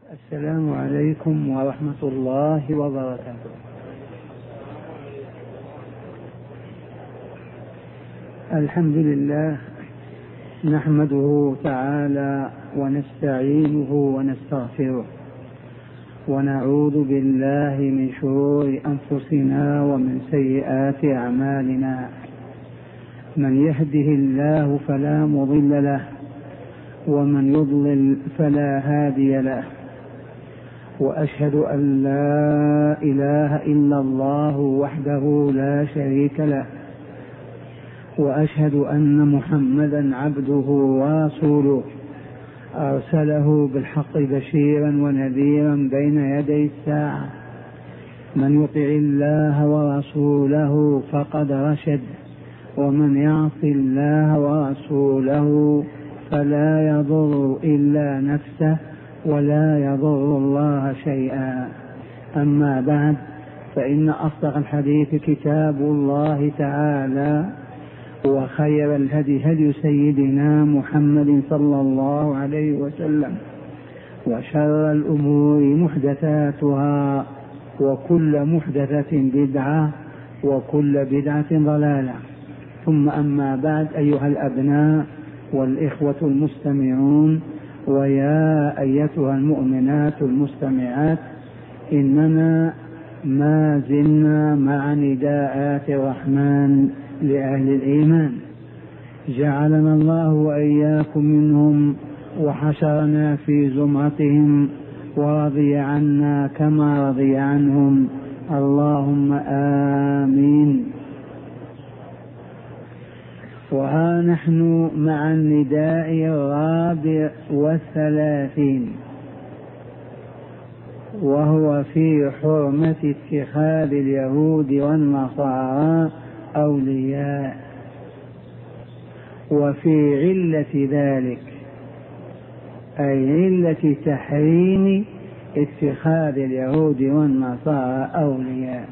السلام عليكم ورحمة الله وبركاته. الحمد لله نحمده تعالى ونستعينه ونستغفره ونعوذ بالله من شرور أنفسنا ومن سيئات أعمالنا. من يهده الله فلا مضل له ومن يضلل فلا هادي له، وأشهد أن لا إله إلا الله وحده لا شريك له، وأشهد أن محمدا عبده ورسوله أرسله بالحق بشيرا ونذيرا بين يدي الساعة. من يطع الله ورسوله فقد رشد، ومن يعص الله ورسوله فلا يضر إلا نفسه ولا يضر الله شيئا. أما بعد، فإن أصدق الحديث كتاب الله تعالى، وخير الهدي هدي سيدنا محمد صلى الله عليه وسلم، وشر الأمور محدثاتها، وكل محدثة بدعة، وكل بدعة ضلالة. ثم أما بعد، أيها الأبناء والإخوة المستمعون، ويا أيتها المؤمنات المستمعات، إننا ما زلنا مع نداءات الرحمن لأهل الإيمان، جعلنا الله وإياكم منهم وحشرنا في زمرتهم ورضي عنا كما رضي عنهم، اللهم آمين. وها نحن مع النداء 34، وهو في حرمة اتخاذ اليهود والنصارى أولياء، وفي علة ذلك، أي علة تحريم اتخاذ اليهود والنصارى أولياء،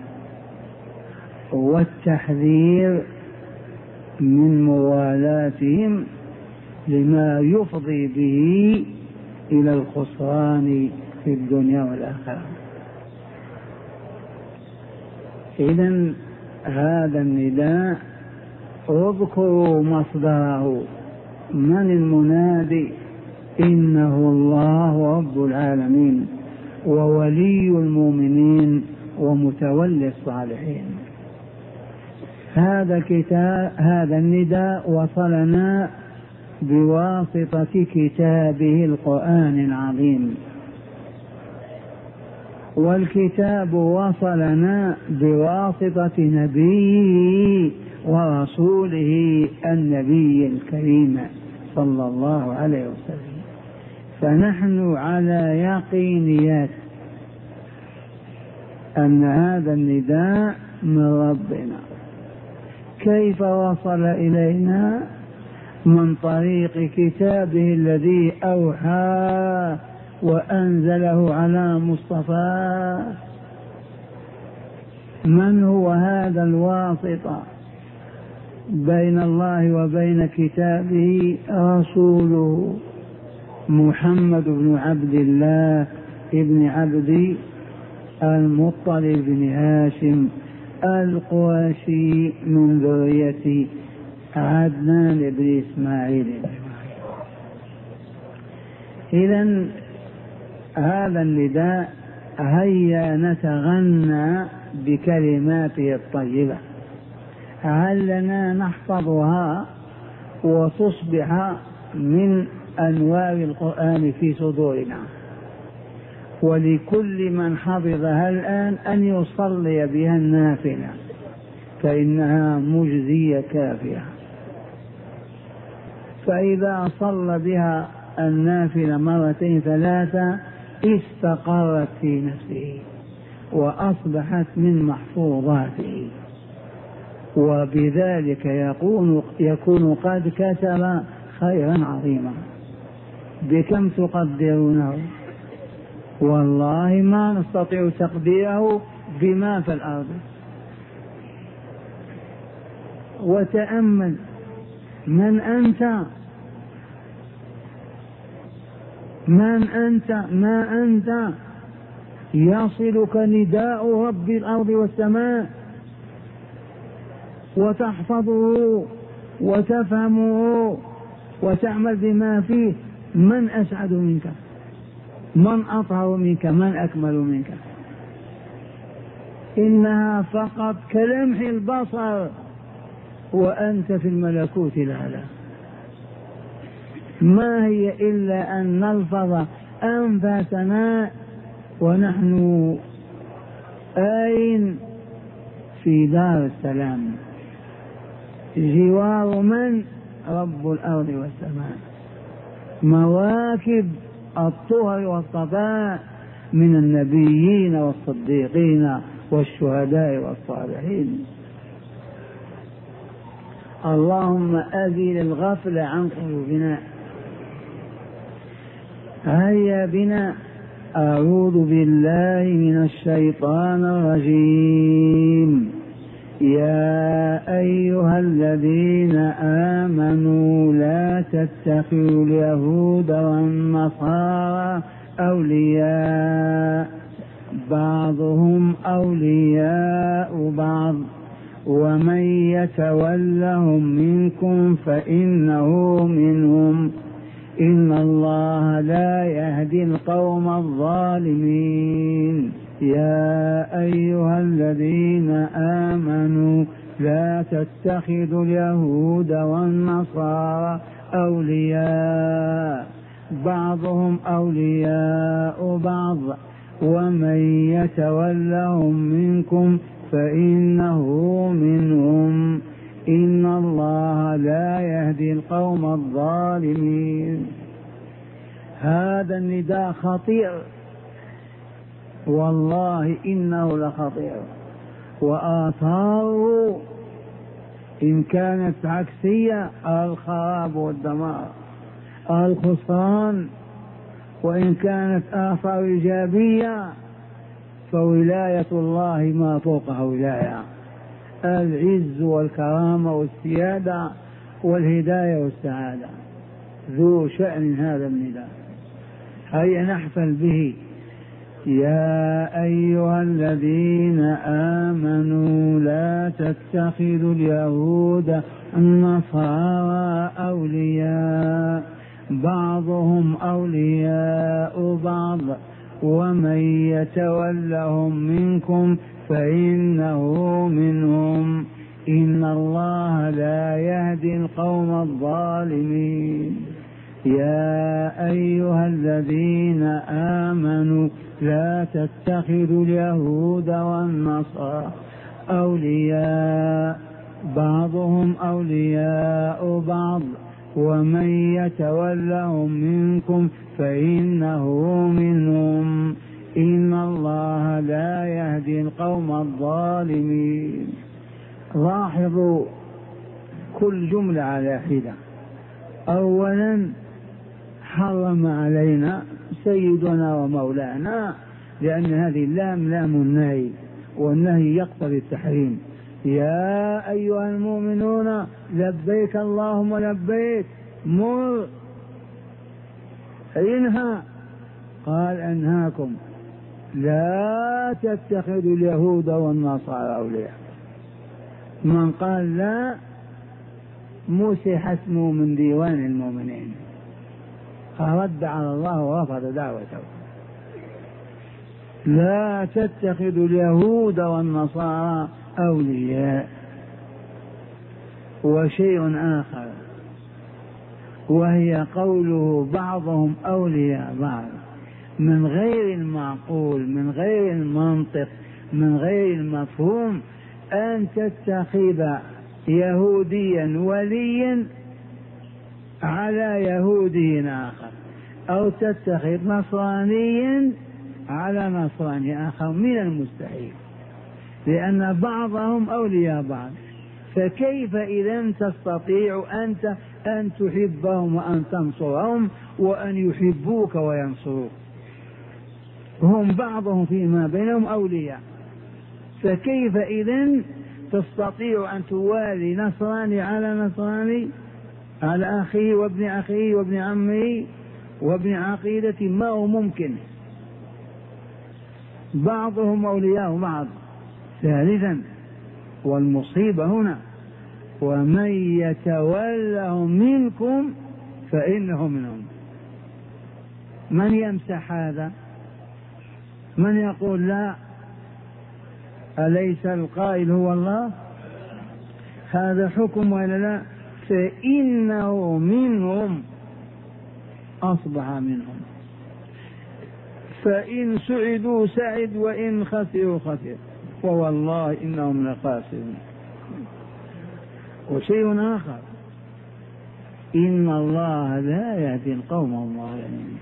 والتحذير من موالاتهم لما يفضي به إلى الخسران في الدنيا والآخرة. إذن هذا النداء اذكروا مصدره، من المنادي؟ إنه الله رب العالمين وولي المؤمنين ومتولي الصالحين. هذا النداء وصلنا بواسطة كتابه القرآن العظيم، والكتاب وصلنا بواسطة نبيه ورسوله النبي الكريم صلى الله عليه وسلم. فنحن على يقينيات أن هذا النداء من ربنا. كيف وصل إلينا؟ من طريق كتابه الذي أوحى وأنزله على مصطفى. من هو هذا الواسطة بين الله وبين كتابه؟ رسوله محمد بن عبد الله ابن عبد المطلب بن هاشم القرشي من ذرية عدنان بن إسماعيل. إذن هذا النداء هيا نتغنى بكلماته الطيبة، علنا نحفظها وتصبح من أنوار القرآن في صدورنا. ولكل من حفظها الآن أن يصلي بها النافلة، فإنها مجزية كافية. فإذا صلى بها النافلة مرتين ثلاثة استقرت في نفسه وأصبحت من محفوظاته، وبذلك يكون قد كسب خيرا عظيما. بكم تقدرونه؟ والله ما نستطيع تقديره بما في الأرض. وتأمل، من أنت؟ من أنت؟ ما أنت؟ يصلك نداء رب الأرض والسماء وتحفظه وتفهمه وتعمل بما فيه. من أسعد منك؟ من أطهر منك؟ من أكمل منك؟ إنها فقط كلمح البصر وأنت في الملكوت الأعلى. ما هي إلا أن نلفظ أنفاسنا ونحن أين؟ في دار السلام، جوار من؟ رب الأرض والسماء، مواكب الطهر والصفاء من النبيين والصديقين والشهداء والصالحين. اللهم أزل الغفل عن قلوبنا. هيا بنا. أعوذ بالله من الشيطان الرجيم. يا أيها الذين آمنوا لا تتخذوا اليهود والنصارى أولياء بعضهم أولياء بعض ومن يتولهم منكم فإنه منهم إن الله لا يهدي القوم الظالمين. يا أيها الذين آمنوا لا تتخذوا اليهود والنصارى أولياء بعضهم أولياء بعض ومن يتولهم منكم فإنه منهم إن الله لا يهدي القوم الظالمين. هذا النداء خطير، والله إنه لخطير، وآثاره إن كانت عكسية الخراب والدمار الخسران، وإن كانت آثار إيجابية فولاية الله ما فوقها ولاية، العز والكرامة والسيادة والهداية والسعادة. ذو شأن هذا النداء، هيا نحفل به. يا أيها الذين آمنوا لا تتخذوا اليهود النصارى أولياء بعضهم أولياء بعض ومن يتولهم منكم فإنه منهم إن الله لا يهدي القوم الظالمين. يا أيها الذين آمنوا لا تتخذوا اليهود والنصارى أولياء بعضهم أولياء بعض ومن يتولهم منكم فإنه منهم إن الله لا يهدي القوم الظالمين. لاحظوا كل جملة على حدة. أولا حرم علينا سيدنا ومولانا، لأن هذه اللام لام النهي، والنهي يقتضي التحريم. يا أيها المؤمنون لبيك اللهم لبيك، مر، انهى. قال أنهاكم لا تتخذوا اليهود والنصارى أولياء. من قال لا مسح اسمه من ديوان المؤمنين، فرد على الله ورفض دعوته. لا تتخذوا اليهود والنصارى أولياء. وشيء آخر وهي قوله بعضهم أولياء بعض، من غير المعقول، من غير المنطق، من غير المفهوم أن تتخذ يهوديا وليا على يهودي آخر، أو تتخذ نصرانيا على نصراني آخر، من المستحيل، لأن بعضهم أولياء بعض. فكيف إذا تستطيع أنت أن تحبهم وأن تنصرهم وأن يحبوك وينصروك؟ هم بعضهم فيما بينهم أولياء، فكيف إذن تستطيع أن توالي نصراني على نصراني، على أخيه وابن أخيه وابن عمه وبعقيدة ما هو ممكن، بعضهم أولياء بعض. ثالثا والمصيبة هنا ومن يتولهم منكم فإنه منهم. من يمسح هذا؟ من يقول لا أليس القائل هو الله؟ هذا حكم ولا لا؟ فإنه منهم أصبح منهم، فإن سعدوا سعد وإن خسروا خسر، ووالله إنهم لخاسرون. وشيء آخر، إن الله لا يهدي القوم الظالمين.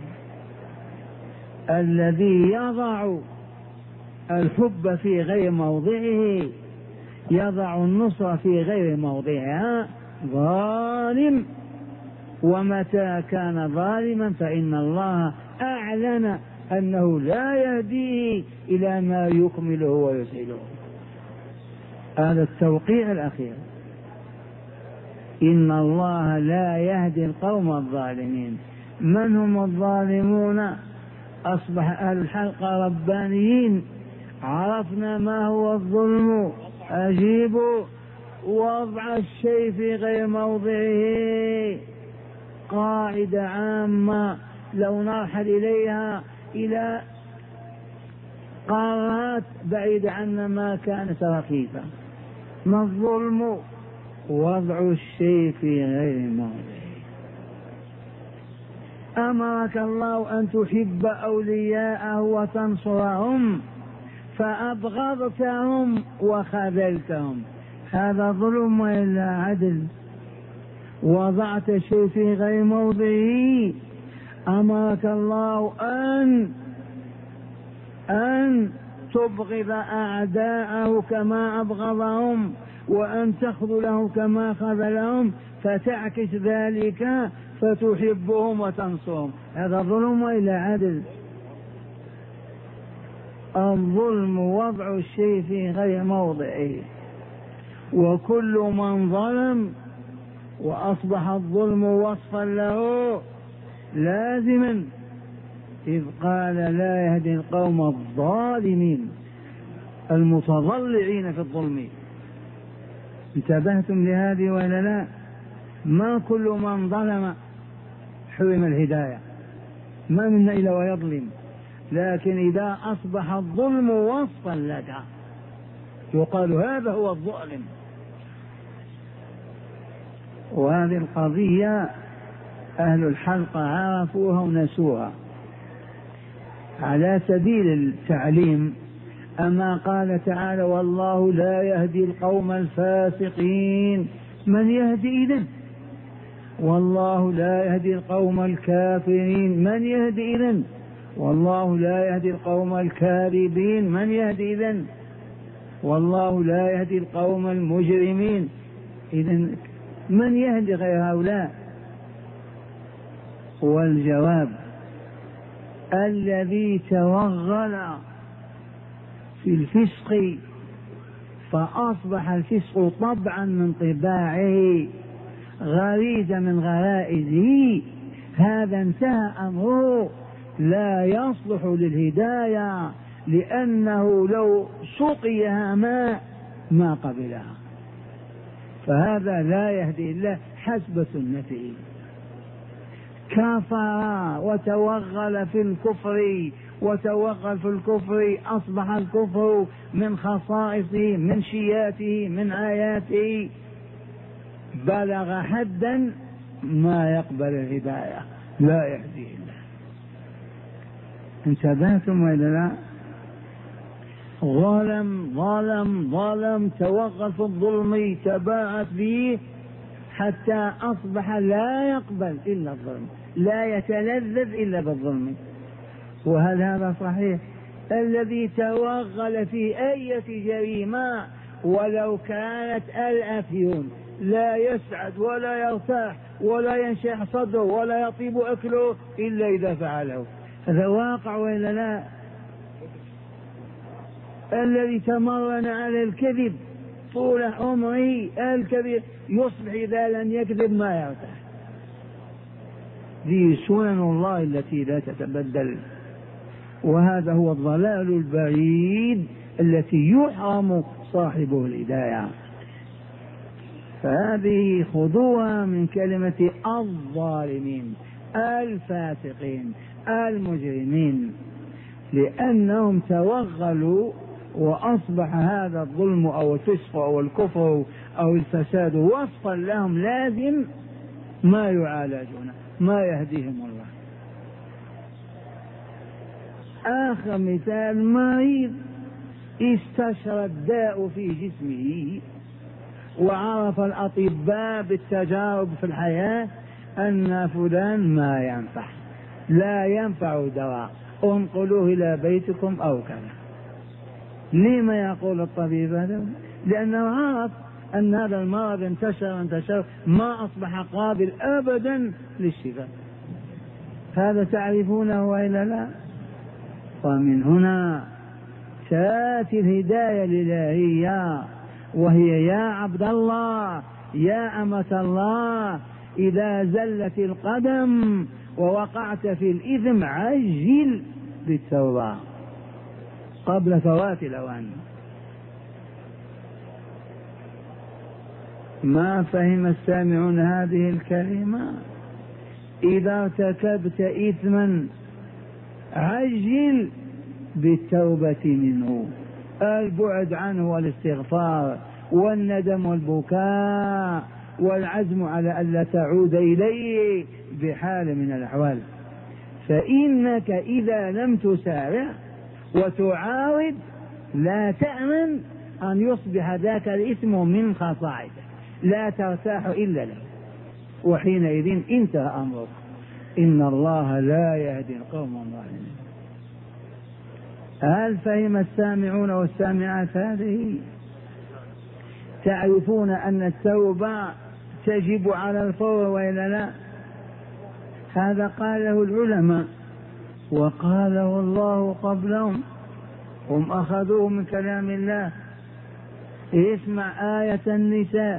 الذي يضع الحب في غير موضعه، يضع النصر في غير موضعها، ظالم. ومتى كان ظالما فإن الله أعلن أنه لا يهديه إلى ما يكمله ويسعده. هذا التوقيع الأخير، إن الله لا يهدي القوم الظالمين. من هم الظالمون؟ أصبح أهل الحلقة ربانيين. عرفنا ما هو الظلم، أجيبوا. وضع الشيء في غير موضعه، قاعدة عامة لو نرحل إليها إلى قارات بعيدة عنا ما كانت رخيصة. ما الظلم؟ وضع الشيء في غير موضعه. أمرك الله أن تحب أولياءه وتنصرهم فأبغضتهم وخذلتهم، هذا ظلم وإلا عدل؟ وضعت الشيء في غير موضعه. أمرك الله أن تبغض أعداءه كما أبغضهم وأن تخذلهم كما خذلهم، فتعكس ذلك فتحبهم وتنصرهم، هذا ظلم وإلا عدل؟ الظلم وضع الشيء في غير موضعه، وكل من ظلم وأصبح الظلم وصفا له لازما، إذ قال لا يهدي القوم الظالمين المتضلعين في الظلم. انتبهتم لهذه ولا لا؟ ما كل من ظلم حرم الهداية، ما منا إلا ويظلم، لكن إذا أصبح الظلم وصفا لك يقال هذا هو الظالم. وهذه القضية أهل الحلقة عرفوها ونسوها. على سبيل التعليم، أما قال تعالى والله لا يهدي القوم الفاسقين، من يهدي إذن؟ والله لا يهدي القوم الكافرين، من يهدي إذن؟ والله لا يهدي القوم الكاذبين، من يهدي إذن؟ والله لا يهدي القوم المجرمين. إذن من يهدي غير هؤلاء؟ والجواب الذي توغل في الفسق فأصبح الفسق طبعا من طباعه، غريزة من غرائزه، هذا انتهى أمره، لا يصلح للهداية، لأنه لو سقيها ماء ما قبلها، فهذا لا يهدي إلا حسب سنته. كفر وتوغل في الكفر، وتوغل في الكفر، أصبح الكفر من خصائصه، من شياته، من آياته، بلغ حدا ما يقبل الهداية، لا يهديه الله. انتبهتم ولا لا؟ ظلم ظلم ظلم، توغل في الظلم، تباعت به حتى أصبح لا يقبل إلا الظلم، لا يتلذذ إلا بالظلم. وهل هذا صحيح؟ الذي توغل في أي جريمة ولو كانت الأفيون لا يسعد ولا يرتاح ولا ينشح صدره ولا يطيب أكله إلا إذا فعله، هذا واقع ولا لا؟ الذي تمرن على الكذب طول عمره، الكذب يصبح إذا لم يكذب ما يرتاح، ذي سنن الله التي لا تتبدل. وهذا هو الضلال البعيد التي يحرم صاحبه الهداية. فهذه خذوها من كلمة الظالمين الفاسقين المجرمين، لأنهم توغلوا وأصبح هذا الظلم أو الفسق أو الكفر أو الفساد وصفا لهم لازم ما يعالجون ما يهديهم الله. آخر مثال مريض استشرى الداء في جسمه وعرف الأطباء بالتجارب في الحياة أن فلان ما ينفع، لا ينفع دواء، انقلوه إلى بيتكم أو كذا. لما يقول الطبيب هذا؟ لأنه عرف أن هذا المرض انتشر ما أصبح قابل أبدا للشفاء. هذا تعرفونه وإلا لا؟ ومن هنا تأتي الهداية الإلهية، وهي يا عبد الله يا أمة الله، إذا زلت القدم ووقعت في الإثم عجل بالتوبة قبل فوات الأوان. ما فهم السامعون هذه الكلمة؟ إذا ارتكبت إثما عجل بالتوبة منه، البعد عنه والاستغفار والندم والبكاء والعزم على ألا تعود إليه بحال من الأحوال. فإنك إذا لم تسارع وتعاود لا تأمن أن يصبح ذاك الإثم من خصائصك، لا ترتاح إلا له، وحينئذ انتهى أمرك. إن الله لا يهدي القوم الظالمين. هل فهم السامعون والسامعات هذه؟ تعرفون أن التوبة تجب على الفور وإلا لا؟ هذا قاله العلماء وقاله الله قبلهم، هم أخذوه من كلام الله. اسمع آية النساء: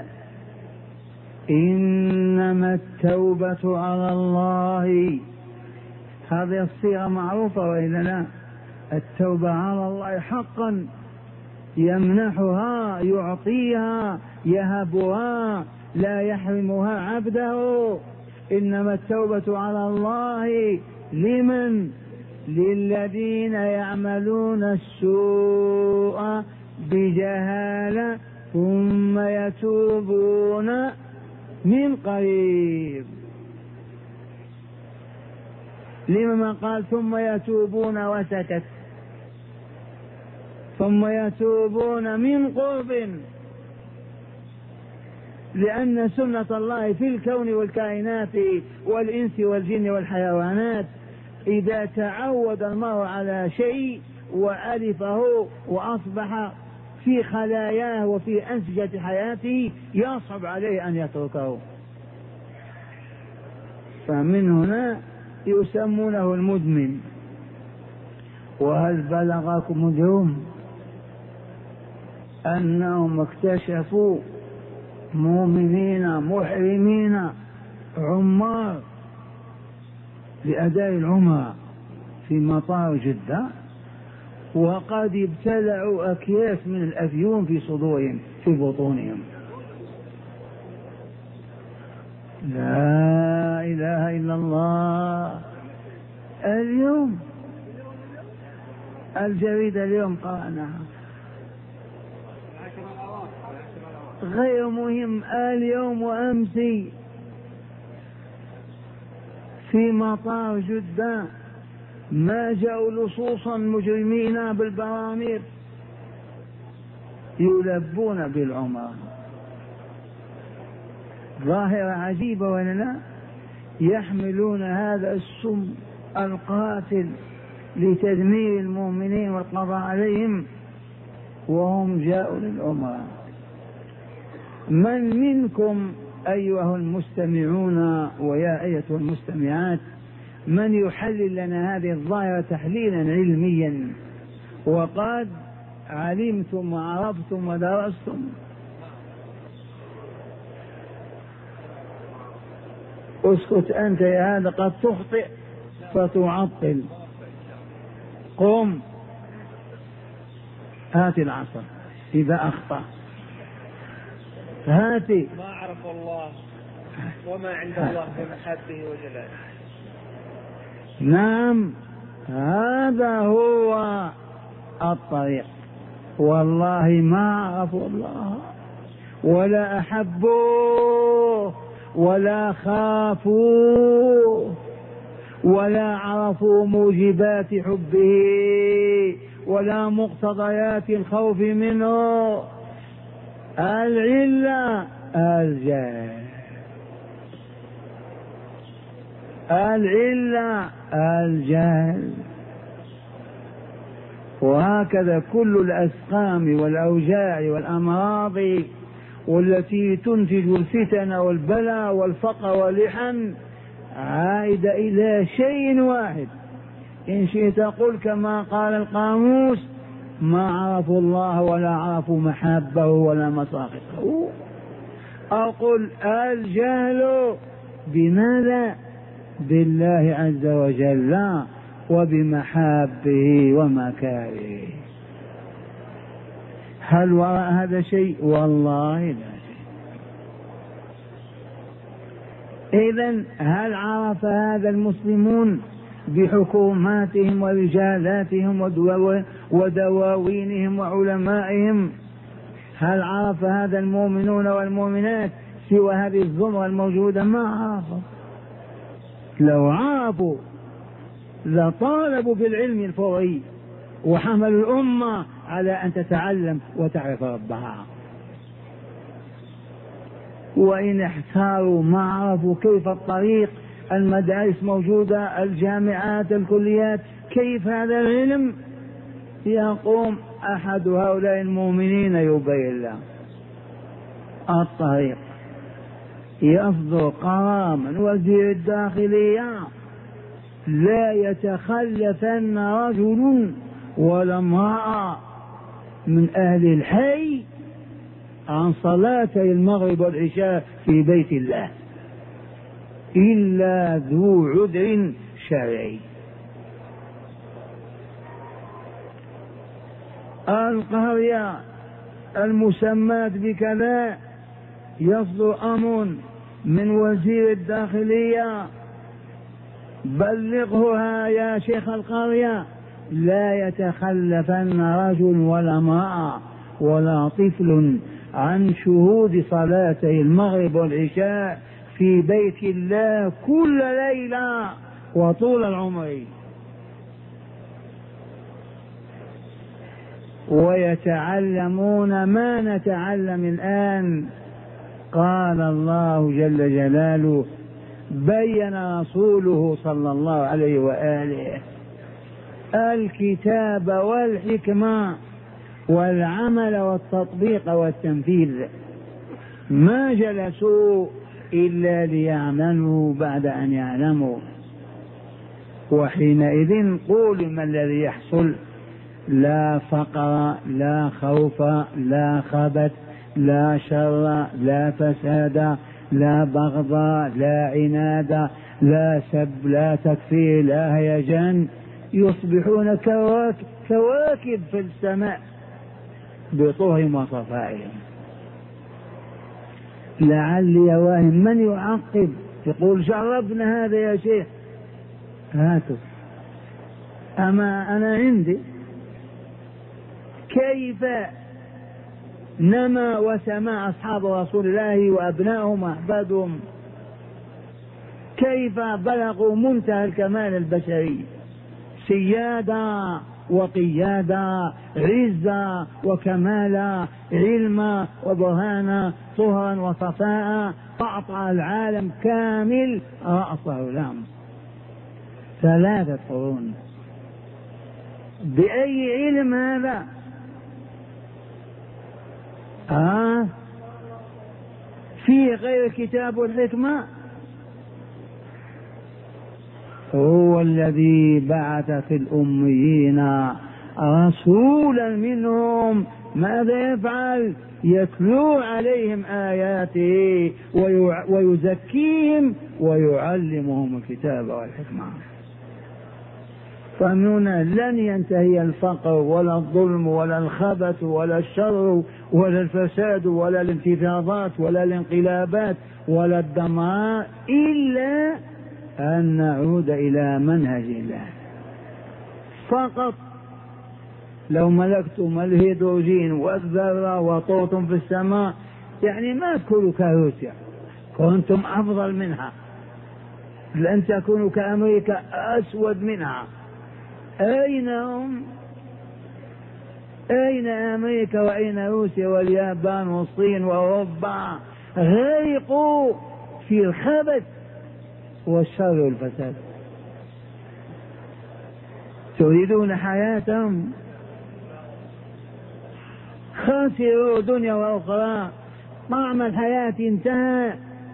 إنما التوبة على الله. هذه الصيغة معروفة وإلا لا؟ التوبة على الله حقا، يمنحها يعطيها يهبها لا يحرمها عبده. إنما التوبة على الله لمن؟ للذين يعملون السوء بجهالة ثم يتوبون من قريب. لما قال ثم يتوبون وسكت؟ ثم يتوبون من قرب، لأن سنة الله في الكون والكائنات والإنس والجن والحيوانات إذا تعود المرء على شيء وألفه وأصبح في خلاياه وفي أنسجة حياته يصعب عليه أن يتركه. فمن هنا يسمونه المدمن. وهل بلغكم اليوم أنهم اكتشفوا مؤمنين محرمين عمار لأداء العمرة في مطار جدة وقد ابتلعوا أكياس من الأفيون في صدورهم في بطونهم؟ لا إله إلا الله. اليوم الجريدة اليوم قرأناها، غير مهم، اليوم وأمسي في مطار جدة ما جاءوا لصوصا مجرمين بالبراميل يلبون بالعمر. ظاهرة عجيبة ولا لا؟ يحملون هذا السم القاتل لتدمير المؤمنين والقضاء عليهم وهم جاءوا للعمرة. من منكم أيها المستمعون ويا أيتها المستمعات من يحلل لنا هذه الظاهرة تحليلا علميا وقد علمتم وعرفتم ودرستم؟ اسكت أنت يا هذا قد تخطئ فتعطل. قم هات العصا إذا أخطأ، هاتي. ما عرف الله وما عند الله بمحبه وجلاله. نعم هذا هو الطريق. والله ما عرفوا الله ولا أحبوه ولا خافوه ولا عرفوا موجبات حبه ولا مقتضيات الخوف منه. العلة الجهل، العلة الجهل. وهكذا كل الأسقام والأوجاع والأمراض والتي تنتج الفتن والبلاء والفقر واللحن عائدة إلى شيء واحد. إن شئت قل كما قال القاموس: ما عرفوا الله ولا عرفوا محابه ولا مساخطه. أو قل الجهل بماذا؟ بالله عز وجل وبمحابه ومكاره. هل وراء هذا شيء؟ والله لا شيء. إذن هل عرف هذا المسلمون بحكوماتهم ورجالاتهم ودواوينهم وعلمائهم؟ هل عرف هذا المؤمنون والمؤمنات سوى هذه الزمرة الموجودة؟ ما عرفوا. لو عرفوا لطالبوا بالعلم الفوري وحملوا الأمة على أن تتعلم وتعرف ربها. وإن احتاروا ما عرفوا كيف الطريق، المدارس موجودة، الجامعات، الكليات، كيف هذا العلم؟ يقوم أحد هؤلاء المؤمنين يبين له الطريق، يصدر قرار من وزير الداخلية: لا يتخلفن رجل ولا امرأة من أهل الحي عن صلاتي المغرب والعشاء في بيت الله إلا ذو عذر شرعي. القرية المسماة بكذا يصدر أمر من وزير الداخلية: بلغها يا شيخ القرية: لا يتخلفن رجل ولا امرأة ولا طفل عن شهود صلاتي المغرب والعشاء في بيت الله كل ليلة وطول العمر. ويتعلمون ما نتعلم الآن. قال الله جل جلاله، بين رسوله صلى الله عليه وآله الكتاب والحكمة والعمل والتطبيق والتنفيذ، ما جلسوا إلا ليعملوا بعد أن يعلموا. وحينئذ قول ما الذي يحصل: لا فقر، لا خوف، لا خبث، لا شر، لا فساد، لا بغض، لا عناد، لا سب، لا تكفير، لا هيجان. يصبحون كواكب في السماء بطهرهم وصفائهم. لعلي واهم من يعقب يقول: جربنا هذا يا شيخ، هاتوا. أما أنا عندي كيف نما وسمع أصحاب رسول الله وأبنائهم وأحفادهم، كيف بلغوا منتهى الكمال البشري، سيادة وقيادة، عزة وكمالا، علما وبرهانا، طهرا وصفاء، أعطى العالم كامل رأسه لهم 3 قرون. بأي علم هذا؟ فيه غير الكتاب والحكمة؟ هو الذي بعث في الأميين رسولا منهم. ماذا يفعل؟ يتلو عليهم آياته ويزكيهم ويعلمهم الكتاب والحكمة. فهنا لن ينتهي الفقر ولا الظلم ولا الخبث ولا الشر ولا الفساد ولا الانتفاضات ولا الانقلابات ولا الدمار إلا أن نعود إلى منهج الله فقط. لو ملكتم الهيدروجين والذرة وطرتم في السماء يعني ما تكونوا كروسيا، كنتم أفضل منها، لن تكونوا كأمريكا أسود منها. أين هم؟ أين أمريكا وأين روسيا واليابان والصين وأوروبا؟ غرقوا في الخبث والشر والفساد. تريدون حياتهم؟ خسروا دنيا وأخرى. طعم الحياة انتهى.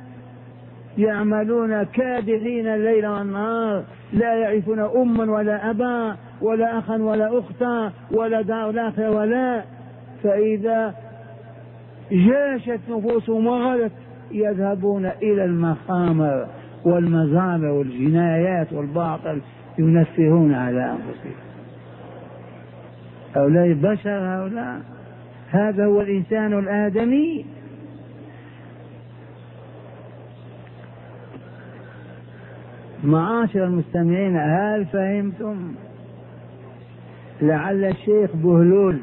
يعملون كادحين الليل والنهار، لا يعرفون أما ولا أبا ولا أخا ولا أختا ولا دار الآخرة ولا. فإذا جاشت نفوسهم وغلت يذهبون إلى المخامر والمزامر والجنايات والباطل، ينفرون على أنفسهم. هؤلاء بشر، هؤلاء هذا هو الإنسان الآدمي. معاشر المستمعين، هل فهمتم؟ لعل الشيخ بهلول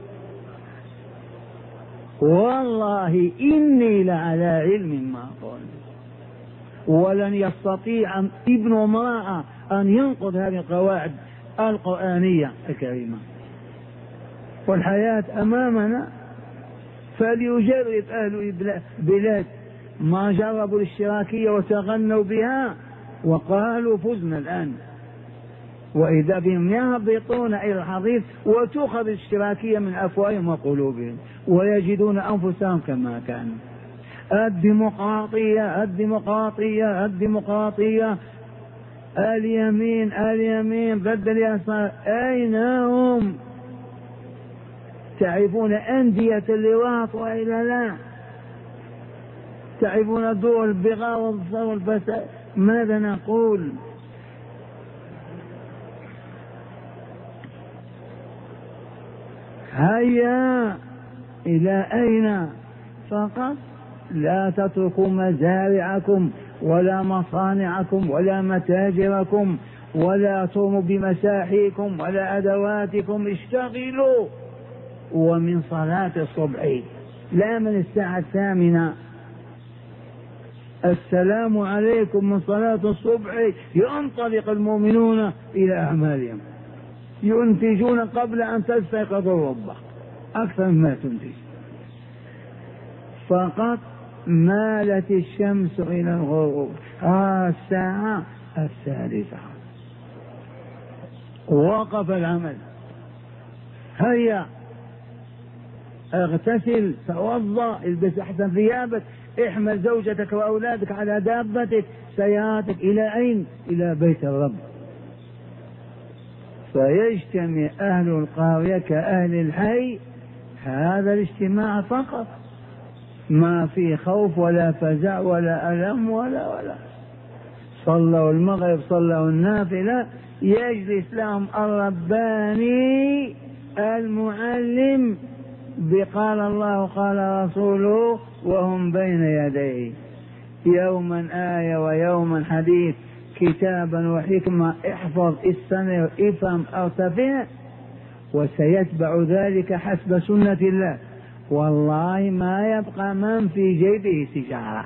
والله إني لعلى علم ما قال، ولن يستطيع ابن امرأة أن ينقض هذه القواعد القرآنية الكريمة. والحياة أمامنا، فليجرب أهل بلاد ما جربوا الاشتراكية وتغنوا بها وقالوا فزنا الآن، وإذا بهم يهبطون إلى الحضيض وتؤخذ الاشتراكية من أفواههم وقلوبهم ويجدون أنفسهم كما كانوا. الديمقراطية الديمقراطية الديمقراطية، اليمين اليمين ضد اليسار، أين هم؟ تعرفون أندية اللواط وإلا لا؟ تعرفون دور البغاء والفساد؟ ماذا نقول؟ هيا إلى أين؟ فقط لا تتركوا مزارعكم ولا مصانعكم ولا متاجركم ولا ترموا بمساحيكم ولا أدواتكم، اشتغلوا. ومن صلاة الصبح، لا من الساعة 8 السلام عليكم، من صلاة الصبح ينطلق المؤمنون إلى أعمالهم، ينتجون قبل أن تستيقظوا ربك أكثر مما تنتج. فقط مالت الشمس إلى الغروب، الساعة 3 وقف العمل. هيا اغتسل، توضأ، البس أحسن ثيابك، احمل زوجتك وأولادك على دابتك سيارتك. إلى أين؟ إلى بيت الرب. فيجتمع أهل القرية كأهل الحي، هذا الاجتماع فقط، ما في خوف ولا فزع ولا ألم ولا صلوا المغرب صلوا النافلة، يجلس لهم الرباني المعلم بقال الله قال رسوله وهم بين يديه، يوما آية ويوما حديث، كتابا وحكمة، احفظ استمع افهم ارتفع، وسيتبع ذلك حسب سنة الله. والله ما يبقى من في جيبه سجارة.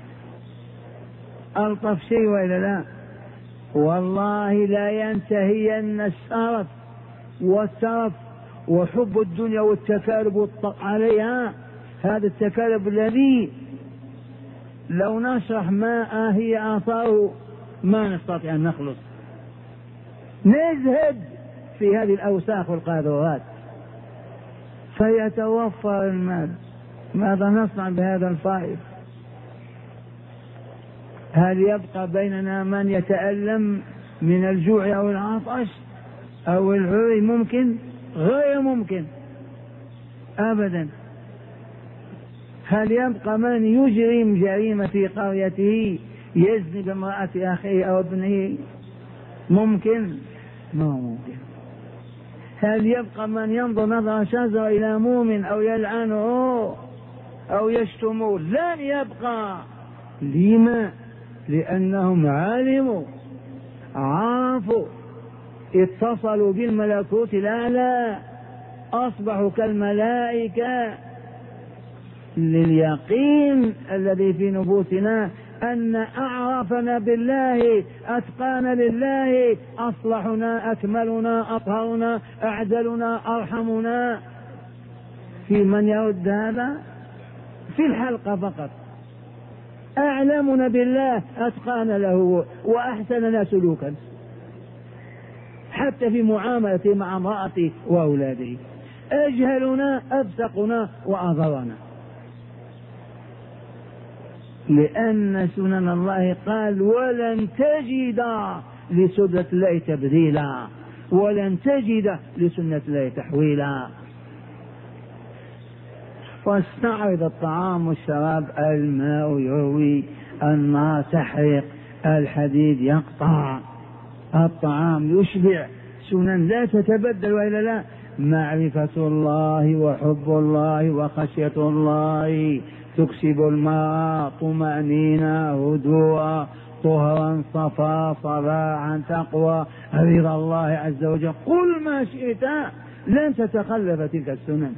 ألطف شيء وإلا لا؟ والله لا ينتهين الشرف والترف وحب الدنيا والتكالب والطق عليها. هذا التكالب الذي لو نشرح ما هي آثاره ما نستطيع أن نخلص، نزهد في هذه الأوساخ والقاذورات فيتوفر المال. ماذا نصنع بهذا الفائض؟ هل يبقى بيننا من يتألم من الجوع أو العطش أو العري؟ ممكن؟ غير ممكن أبدا. هل يبقى من يجرم جريمة في قريته يزني بامرأة أخيه أو ابنه؟ ممكن؟ ما ممكن. هل يبقى من ينظر نظرة شاذة إلى مؤمن أو يلعنه أو يشتمه؟ لن يبقى. لما؟ لأنهم علموا، عرفوا، اتصلوا بالملكوت الأعلى، أصبحوا كالملائكة. لليقين الذي في نفوسنا أن أعرفنا بالله، أتقانا لله، أصلحنا، أكملنا، أطهرنا، أعدلنا، أرحمنا. في من يرد هذا؟ في الحلقة فقط. أعلمنا بالله، أتقانا له، وأحسننا سلوكا حتى في معاملته مع امرأته وأولاده. أجهلنا، أبسقنا، وأضرنا. لأن سنن الله قال: ولن تجد لسنة الله تبديلا، ولن تجد لسنة الله تحويلا. فاستعرض الطعام والشراب، الماء يروي، النار تحرق، الحديد يقطع، الطعام يشبع، سنن لا تتبدل وإلا لا. معرفة الله وحب الله وخشية الله تكسب المرء طمأنينة، هدوءا، طهرا، صفا، صلاحا، تقوى، رضا الله عز وجل. قل ما شئت لن تتخلف تلك السنن.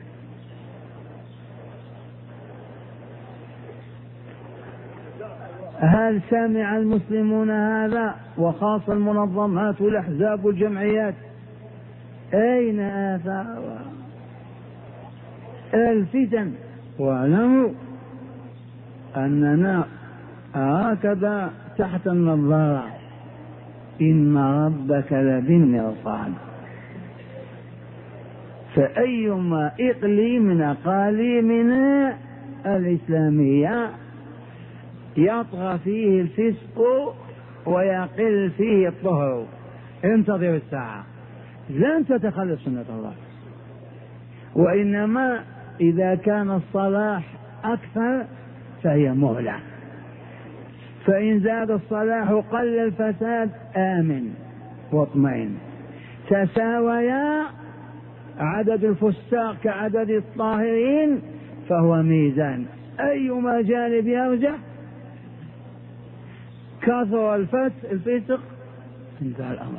هل سمع المسلمون هذا؟ وخاصة المنظمات والأحزاب والجمعيات. أين آثار الفتن؟ واعلموا أننا هكذا تحت النظارة. إن ربك لبالمرصاد. فأيما إقليم من أقاليمنا الإسلامية يطغى فيه الفسق ويقل فيه الطهر، انتظر الساعة، لن تتخلف سنة الله. وإنما إذا كان الصلاح أكثر فهي مهلة، فإن زاد الصلاح قل الفساد، آمن واطمئن. تساويا عدد الفساق كعدد الطاهرين فهو ميزان، أيما جانب يرجح كثر الفسق انتهى الأمر.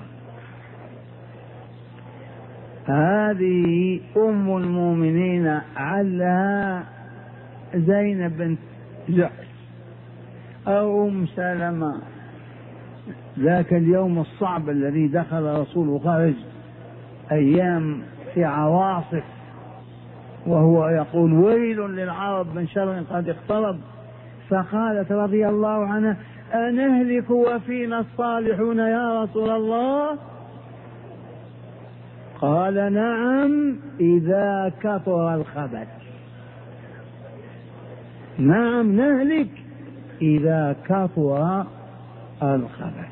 هذه أم المؤمنين علها زينب بنت جحش أو أم سلمة. ذاك اليوم الصعب الذي دخل رسول وخرج، أيام في عواصف، وهو يقول: ويل للعرب من شر قد اقترب. فقالت رضي الله عنها: أنهلك وفينا الصالحون يا رسول الله؟ قال: نعم إذا كثر الخبث. نعم نهلك إذا كثر الخبث.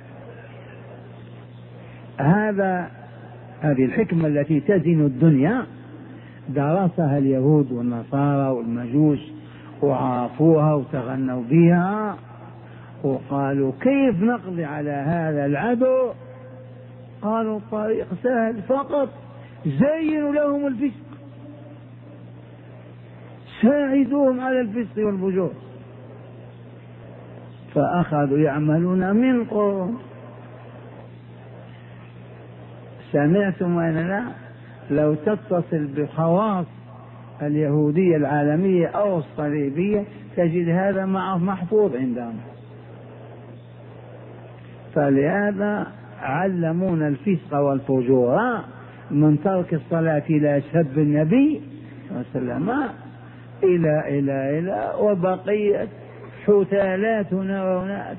هذه الحكمة التي تزن الدنيا درسها اليهود والنصارى والمجوس وعرفوها وتغنوا بها، وقالوا: كيف نقضي على هذا العدو؟ قالوا: الطريق سهل، فقط زينوا لهم الفسق، ساعدوهم على الفسق والفجور. فأخذوا يعملون من قرون. سمعتم أننا لو تتصل بخواص اليهودية العالمية أو الصليبية تجد هذا محفوظ عندهم. فلهذا علمونا الفسق والفجور، من ترك الصلاة إلى سب النبي صلى الله عليه وسلم إلى وبقية حثالات هنا وهناك.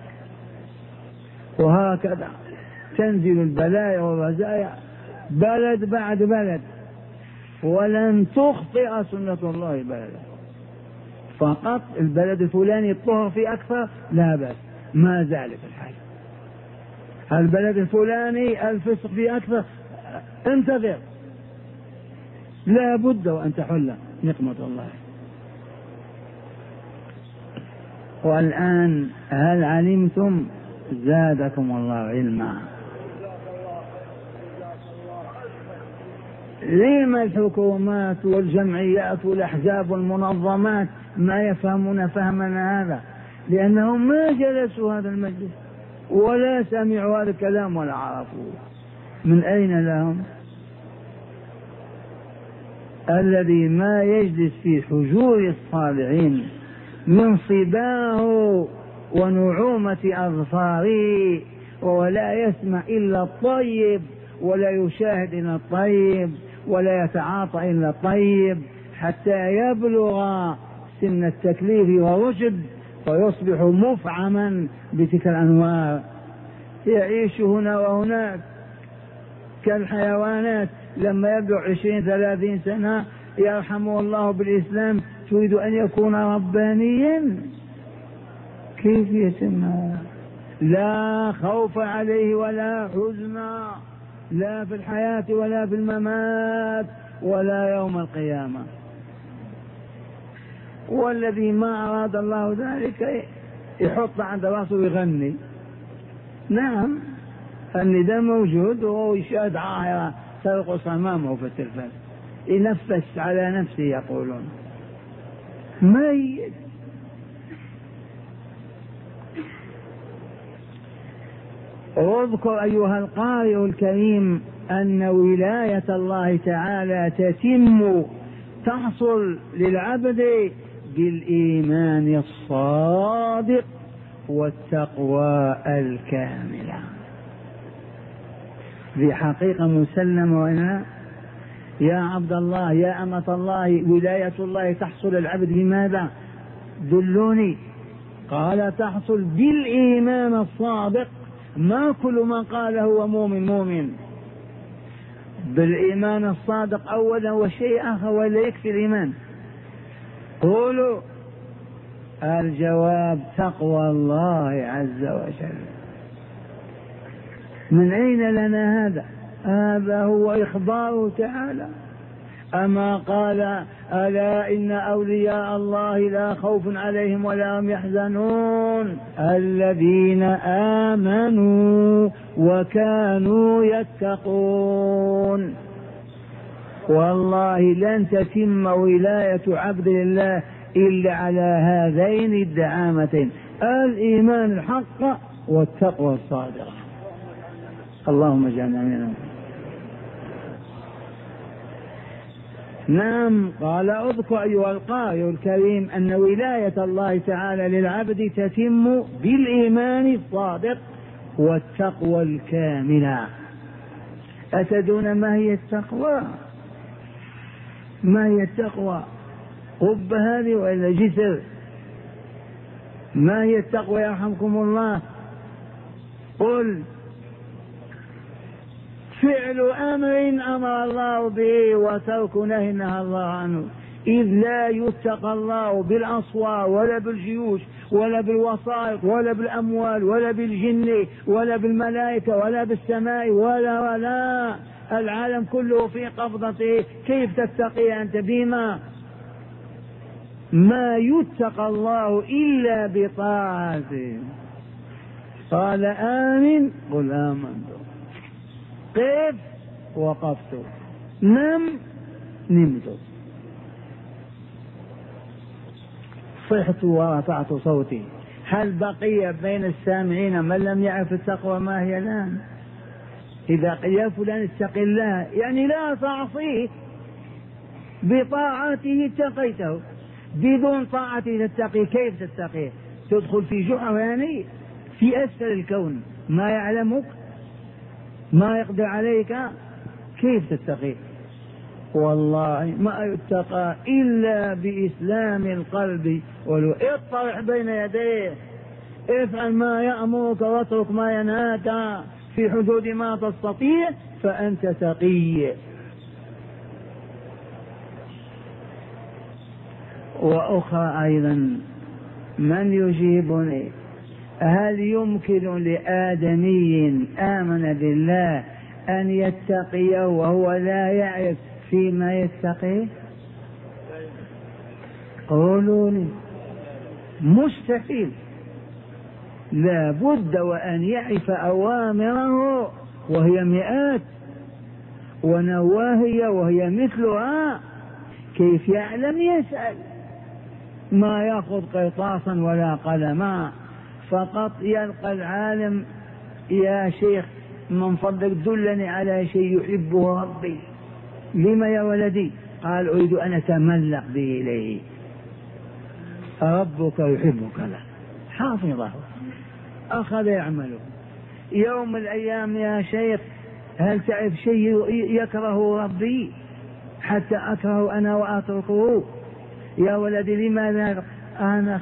وهكذا تنزل البلايا والرزايا بلد بعد بلد، ولن تخطئ سنة الله بلدا. فقط البلد الفلاني الطهر فيه أكثر، لا بأس، ما ذلك الحال. البلد الفلاني الفسق فيه أكثر، انتظر، لا بد وأن تحل نقمة الله. والآن هل علمتم زادكم الله علما لما الحكومات والجمعيات والأحزاب والمنظمات ما يفهمون فهمنا هذا؟ لأنهم ما جلسوا هذا المجلس ولا سمعوا هذا الكلام ولا عرفوه. من أين لهم؟ الذي ما يجلس في حجور الصالحين من صباه ونعومة أظفاره ولا يسمع إلا الطيب ولا يشاهد إلا الطيب ولا يتعاطى إلا الطيب حتى يبلغ سن التكليف والرشد ويصبح مفعما بتلك الأنوار، يعيش هنا وهناك كالحيوانات. لما يبلغ 20-30 سنة يرحمه الله بالإسلام تريد أن يكون ربانيا. كيف يتم؟ لا خوف عليه ولا حزن، لا في الحياة ولا في الممات ولا يوم القيامة. والذي ما أراد الله ذلك يحط عند راسه ويغني. نعم النداء موجود وهو يشاهد عاهرة ترقص أمامه في التلفاز، ينفس على نفسه يقولون ميت. واذكر أيها القارئ الكريم أن ولاية الله تعالى تحصل للعبد بالإيمان الصادق والتقوى الكاملة. في حقيقة مسلمة وإنها يا عبد الله يا أمة الله ولاية الله تحصل العبد بماذا؟ دلوني. قال تحصل بالإيمان الصادق. ما كل من قال هو مؤمن. بالإيمان الصادق أولا وشيء آخر ولا يكفي الإيمان؟ قولوا. الجواب تقوى الله عز وجل. من أين لنا هذا؟ هذا هو إخباره تعالى. أما قال ألا إن أولياء الله لا خوف عليهم ولا هم يحزنون الذين آمنوا وكانوا يتقون. والله لن تتم ولاية عبد الله إلا على هذين الدعامتين: الإيمان الحق والتقوى الصادقة. اللهم اجعلنا منهم. نعم قال اذكر أيها القارئ الكريم أن ولاية الله تعالى للعبد تتم بالإيمان الصادق والتقوى الكاملة. أتدون ما هي التقوى؟ ما هي التقوى؟ قب هذه وإلا جسر؟ ما هي التقوى يرحمكم الله؟ قل فعل أمر أمر الله به وترك نهي نهى الله عنه. إذ لا يتقى الله بالأصوات ولا بالجيوش ولا بالوسائط ولا بالأموال ولا بالجن ولا بالملائكة ولا بالسماء ولا العالم كله في قبضته. كيف تتقي أنت بما؟ ما يتقى الله إلا بطاعته. قال آمن قل آمنت. قف وقفت. نم نمت. صحت ورفعت صوتي. هل بقي بين السامعين من لم يعرف التقوى ما هي الآن؟ إذا قيل يا فلان اتق الله يعني لا تعصيه، بطاعته اتقيته، بدون طاعته تتقي. كيف تتقيه؟ تدخل في جحر يعني في أسفل الكون ما يعلمك ما يقدر عليك. كيف تتقيه؟ والله ما يتقى إلا بإسلام القلب. ولو اطرح بين يديه، افعل ما يأمرك واترك ما ينهاك في حدود ما تستطيع فأنت تقي. وأخرى أيضا: من يجيبني؟ هل يمكن لآدمي آمن بالله أن يتقي وهو لا يعرف فيما يتقي؟ قولوا لي. مستحيل، لا بد وأن يعرف أوامره وهي مئات ونواهي وهي مثلها. كيف يعلم؟ يسأل، ما يأخذ قرطاسا ولا قلما، فقط يلقى العالم: يا شيخ من فضلك دلني على شيء يحبه ربي. لما يا ولدي؟ قال: أريد أن أتملق به إليه. ربك يحبك له، حافظه. أخذ يعمله. يوم من الأيام: يا شيخ هل تعرف شيء يكره ربي حتى أكره أنا وأتركه؟ يا ولدي لماذا؟ أنا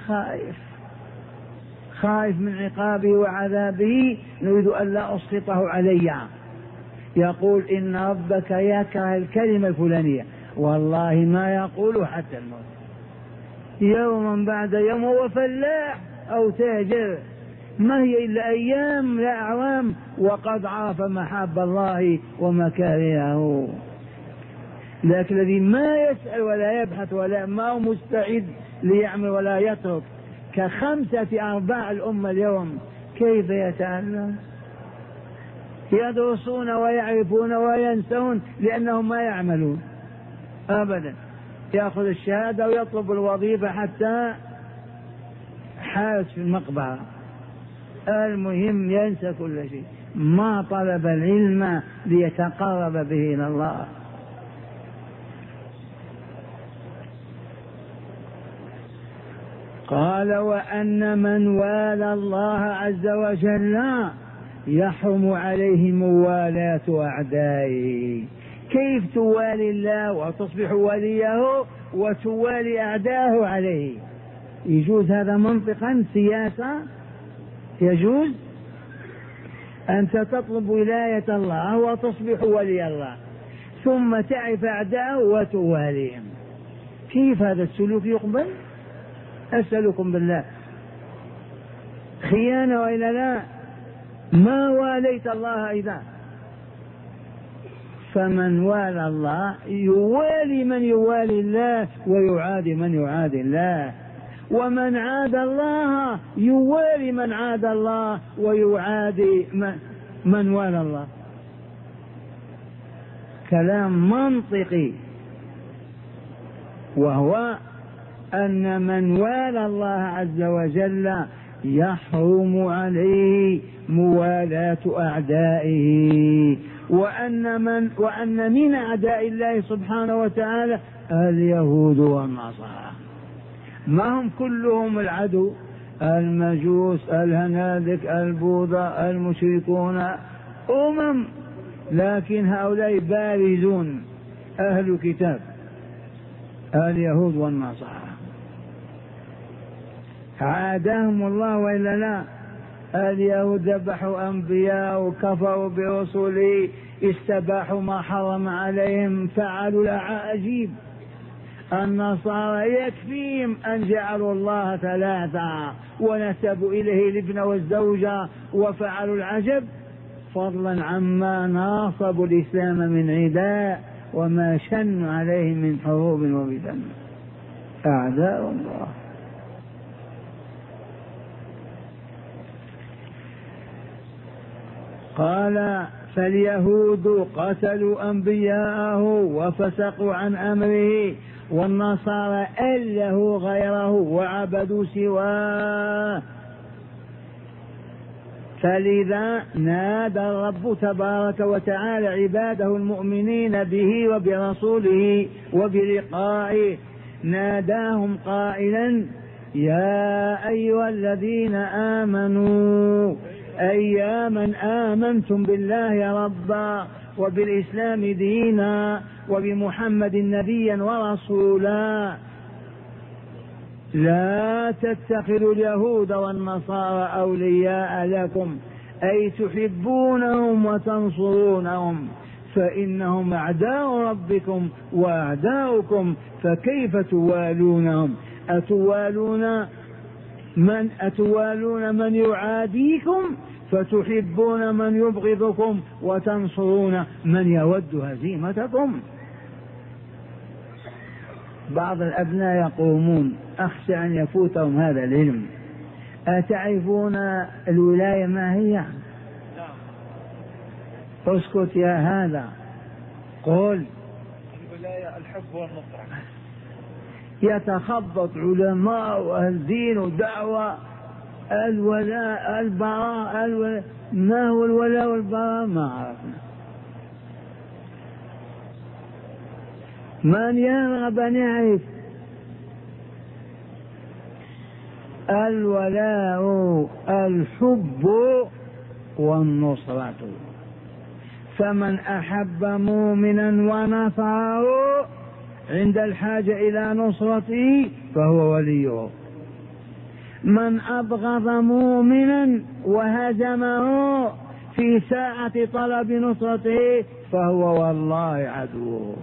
خائف من عقابه وعذابه، نريد أن لا أسقطه علي. يقول: إن ربك يكره الكلمة الفلانية، والله ما يقول حتى الموت. يوما بعد يوم هو فلاح أو تاجر، ما هي إلا أيام لا أعوام، وقد عرف محاب الله ومكارهه. لكن الذي ما يسأل ولا يبحث ولا ما هو مستعد ليعمل ولا يترك، ك5/4 الأمة اليوم، كيف يتعلم؟ يدرسون ويعرفون وينسون لأنهم ما يعملون أبدا. يأخذ الشهادة ويطلب الوظيفة حتى حارس في المقبرة، المهم ينسى كل شيء، ما طلب العلم ليتقرب به إلى الله. قال: وأن من والى الله عز وجل يحرم عليه موالاة أعدائه. كيف توالي الله وتصبح وليه وتوالي أعداءه عليه؟ يجوز هذا منطقا؟ سياسة؟ يجوز؟ أنت تطلب ولاية الله وتصبح ولي الله، ثم تعرف أعداءه وتواليهم. كيف هذا السلوك يقبل؟ أسألكم بالله، خيانة وإلا لا؟ ما واليت الله إذا. فمن والى الله يوالي من يوالي الله ويعادي من يعادي الله، ومن عاد الله يوالي من عاد الله ويعادي من والى الله. كلام منطقي، وهو أن من والى الله عز وجل يحرم عليه موالاة أعدائه، وأن من أعداء الله سبحانه وتعالى اليهود والنصارى. ما هم كلهم العدو؟ المجوس، الهنادك، البوذا، المشركون، لكن هؤلاء بارزون، أهل كتاب، اليهود والنصارى. عاداهم الله وإلا لا؟ اليهود ذبحوا أنبياء وكفروا برسله، استباحوا ما حرم عليهم، فعلوا الأعاجيب. النصارى يكفيهم أن جعلوا الله 3 ونسبوا إليه الابن والزوجة وفعلوا العجب، فضلا عما ناصبوا الإسلام من عداء وما شن عليه من حروب وفتن. أعداء الله. قال: فاليهود قتلوا أنبياءه وفسقوا عن أمره، والنصارى أله غيره وعبدوا سواه. فلذا نادى الرب تبارك وتعالى عباده المؤمنين به وبرسوله وبلقائه، ناداهم قائلا: يا أيها الذين آمنوا، أي يا من آمنتم بالله ربا وبالإسلام دينا وبمحمد نبيا ورسولا، لا تتخذوا اليهود والنصارى أولياء لكم، أي تحبونهم وتنصرونهم، فإنهم أعداء ربكم وأعداؤكم، فكيف توالونهم؟ أتوالون من يعاديكم فتحبون من يبغضكم وتنصرون من يود هزيمتكم؟ بعض الأبناء يقومون أخشى أن يفوتهم هذا العلم. أتعرفون الولاية ما هي؟ اسكت يا هذا، قل. الولاية الحب والنصرة. يتخبط علماء وأهل دين ودعوة الولاء البراء الولاء. ما هو الولاء والبراء؟ ما عرفنا. من يرغب أن يعرف؟ الولاء الحب والنصرة. فمن أحب مؤمنا ونصره عند الحاجة إلى نصرته فهو وليه. من أبغض مؤمنا وهزمه في ساعة طلب نصرته فهو والله عدوه.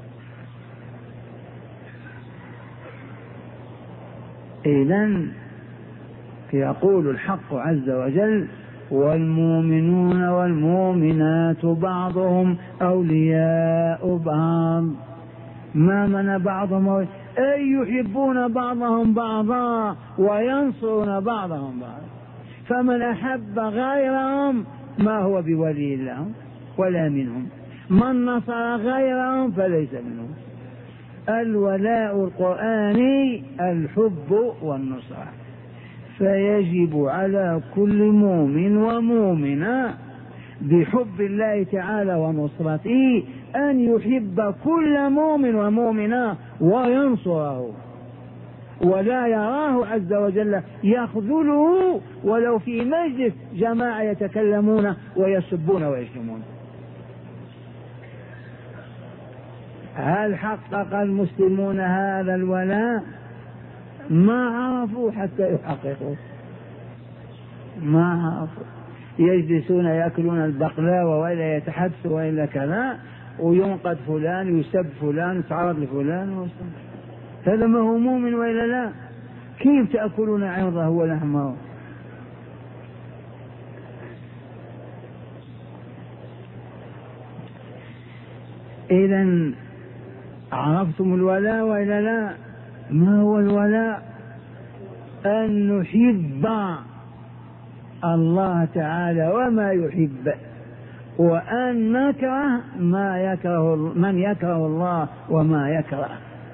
إذن يقول الحق عز وجل: والمؤمنون والمؤمنات بعضهم أولياء بعض. ما من بعضهم أي يحبون بعضهم بعضا وينصرون بعضهم بعضا. فمن أحب غيرهم ما هو بولي لهم ولا منهم، من نصر غيرهم فليس منهم. الولاء القرآني الحب والنصرة. فيجب على كل مؤمن ومؤمنة بحب الله تعالى ونصرته أن يحب كل مؤمن ومؤمنة وينصره، ولا يراه عز وجل يخذله ولو في مجلس جماعة يتكلمون ويسبون ويشتمون. هل حقق المسلمون هذا الولاء؟ ما عرفوا حتى يحققوا، ما عرفوا. يجلسون يأكلون البقلاوة وإلا يتحدثوا وإلا كذا، وينقد فلان يسب فلان يتعرض لفلان. هذا ما هو مؤمن وإلا لا؟ كيف تأكلون عرضه ولحمه؟ إذن عرفتم الولاء وإلا لا؟ ما هو الولاء؟ أن نحب الله تعالى وما يحب، وأن نكره ما يكره من يكره الله وما يكره.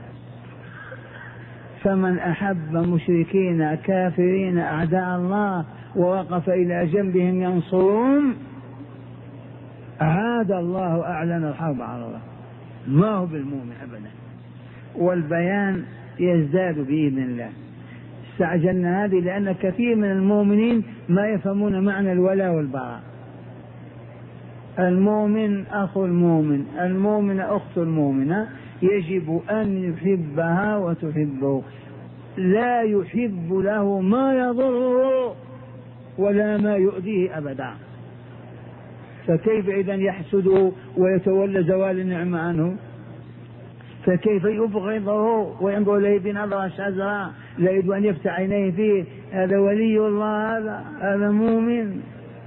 فمن أحب مشركين كافرين أعداء الله ووقف إلى جنبهم ينصرون عاد الله أعلن الحرب على الله. ما هو بالمؤمن أبدا. والبيان يزداد بإذن الله. استعجلنا هذه لأن كثير من المؤمنين ما يفهمون معنى الولاء والبراء. المؤمن أخو المؤمن، المؤمنة أخت المؤمنة، يجب أن يحبها وتحبه، لا يحب له ما يضره ولا ما يؤذيه أبدا. فكيف إذن يحسده ويتولى زوال النعمة عنه؟ فكيف يبغضه وينظر إليه بنظرة شزراء لا يريد أن يفتح عينيه فيه؟ هذا ولي الله، هذا مؤمن.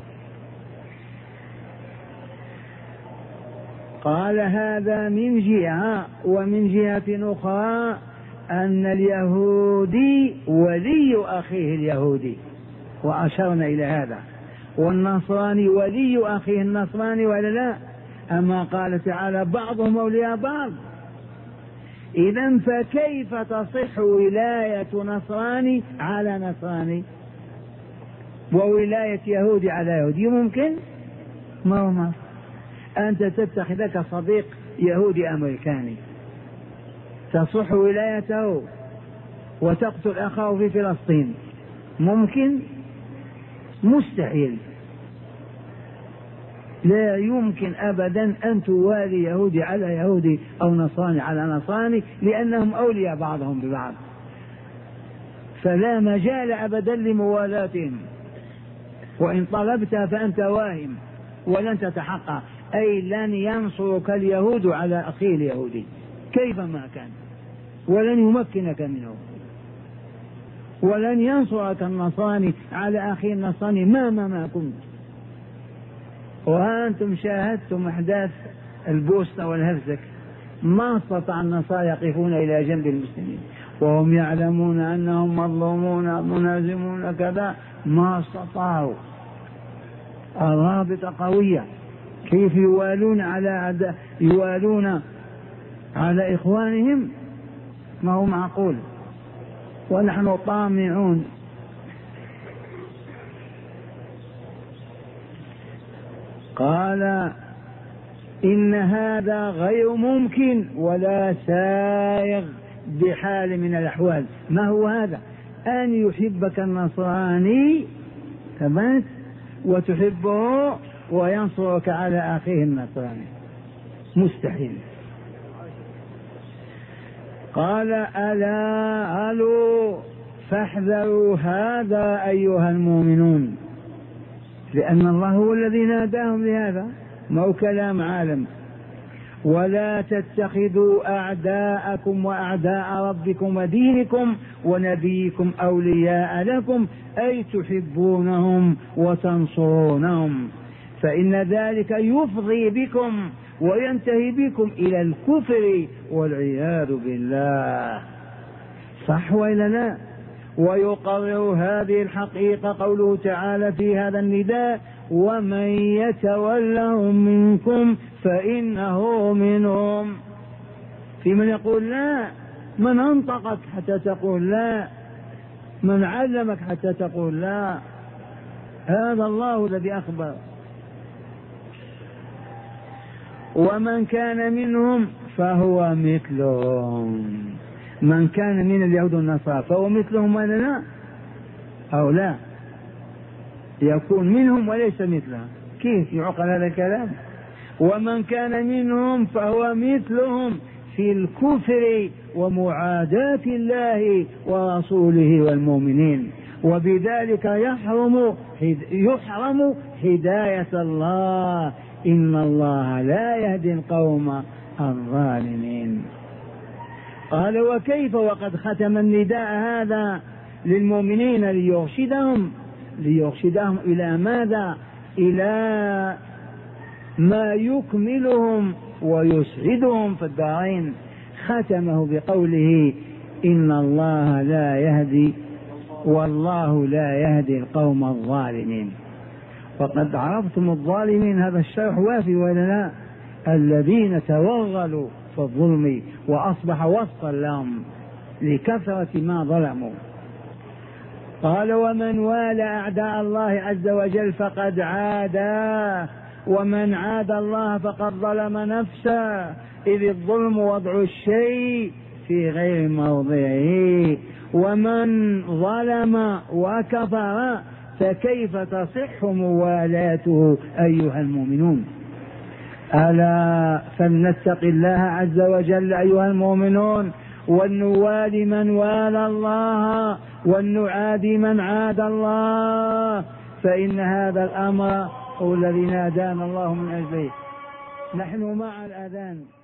قال هذا من جهة، ومن جهة أخرى أن اليهودي ولي أخيه اليهودي، وأشرنا إلى هذا، والنصراني ولي أخيه النصراني ولا لا؟ أما قال تعالى بعضهم أولياء بعض. إذن فكيف تصح ولاية نصراني على نصراني وولاية يهودي على يهودي؟ ممكن؟ ما هو ما. أنت تتخذ لك صديق يهودي أمريكاني تصح ولايته وتقتل أخاه في فلسطين، ممكن؟ مستحيل. لا يمكن أبدا أن توالي يهودي على يهودي أو نصراني على نصراني، لأنهم أولياء بعضهم ببعض، فلا مجال أبدا لموالاتهم. وإن طلبتها فأنت واهم ولن تتحقق، أي لن ينصرك اليهود على أخيه اليهودي كيفما كان، ولن يمكنك منه، ولن ينصرك النصراني على أخيه النصراني ما كنت. وأنتم شاهدتم أحداث البوسنة والهرزك، ما استطاع النصارى يقفون إلى جنب المسلمين وهم يعلمون أنهم مظلومون منازمون كذا، ما استطاعوا. الرابطة قوية. كيف يوالون على إخوانهم؟ ما هو معقول. ونحن طامعون. قال إن هذا غير ممكن ولا سائغ بحال من الأحوال. ما هو هذا؟ أن يحبك النصراني تمام وتحبه وينصرك على أخيه النصراني، مستحيل. قال ألا ألو فاحذروا هذا أيها المؤمنون، لأن الله هو الذي ناداهم لهذا، ما هو كلام عالم. ولا تتخذوا أعداءكم وأعداء ربكم ودينكم ونبيكم أولياء لكم، أي تحبونهم وتنصرونهم، فإن ذلك يفضي بكم وينتهي بكم إلى الكفر والعياذ بالله. صح وإلا لا؟ ويقرر هذه الحقيقة قوله تعالى في هذا النداء: ومن يتولهم منكم فإنه منهم. في من يقول لا، من أنطقك حتى تقول لا، من علمك حتى تقول لا، هذا الله الذي أخبر. ومن كان منهم فهو مثلهم، من كان من اليهود والنصارى فهو مثلهم ولا لا؟ أو لا يكون منهم وليس مثلهم؟ كيف يعقل هذا الكلام؟ ومن كان منهم فهو مثلهم في الكفر ومعاداة الله ورسوله والمؤمنين، وبذلك يحرم هداية الله، إن الله لا يهدي القوم الظالمين. قال وكيف وقد ختم النداء هذا للمؤمنين ليرشدهم إلى ماذا؟ إلى ما يكملهم ويسعدهم في الدارين. ختمه بقوله إن الله لا يهدي والله لا يهدي القوم الظالمين. وقد عرفتم الظالمين، هذا الشرح وافي ولا لا؟ الذين توغلوا في الظلم وأصبح وصفا لهم لكثرة ما ظلموا. قال ومن والى أعداء الله عز وجل فقد عاداه، ومن عاد الله فقد ظلم نفسه، إذ الظلم وضع الشيء في غير موضعه، ومن ظلم وكفر فكيف تصح موالاته أيها المؤمنون؟ ألا فلنتق الله عز وجل أيها المؤمنون، ولنوالي من والى الله ولنعادي من عاد الله، فإن هذا الأمر هو الذي نادانا الله من أجله. نحن مع الأذان.